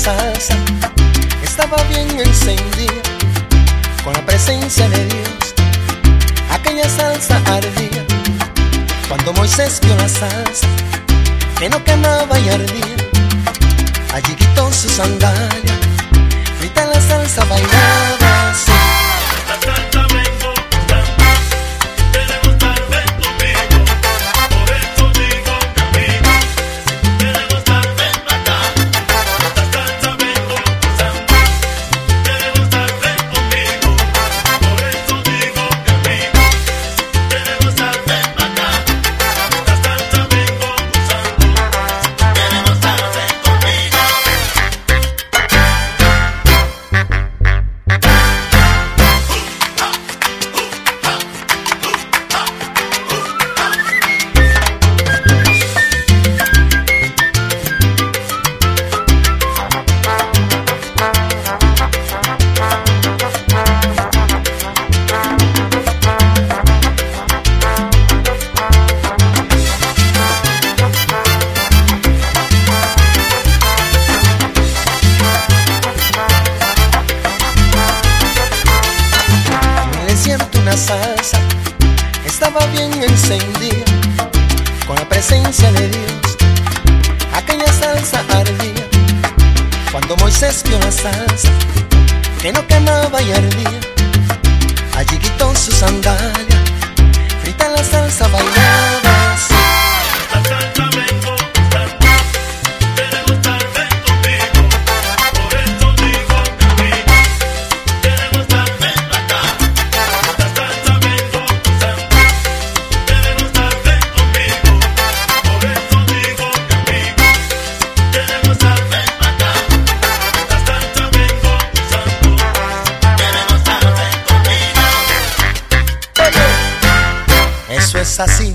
salsa estaba bien encendida con la presencia de Dios. Aquella salsa ardía cuando Moisés vio la salsa que no quemaba y ardía. Allí quitó su sandalia, frita la salsa bailaba así. La salsa vengo cantando, quiere gustar, ven conmigo. Por eso digo que amigo, quiere gustar, ven acá. La salsa vengo cantando, quiere gustar, ven conmigo. Por eso digo que amigo, quiere gustar, ven acá. La salsa vengo cantando, quiere gustar, ven conmigo. Le siento una salsa, estaba bien encendida con la presencia de Dios. Aquella salsa ardía cuando Moisés vio la salsa que no quemaba y ardía. Allí quitó su sandalia, frita la salsa bailaba así. La salsa vengo cantando, quiere gustar, ven conmigo. Por eso digo que amigo, quiere gustar, ven acá. La salsa vengo cantando, quiere gustar, ven conmigo. Por eso digo que amigo, quiere gustar, ven acá. La salsa vengo cantando, quiere gustar, ven conmigo. Eso es así,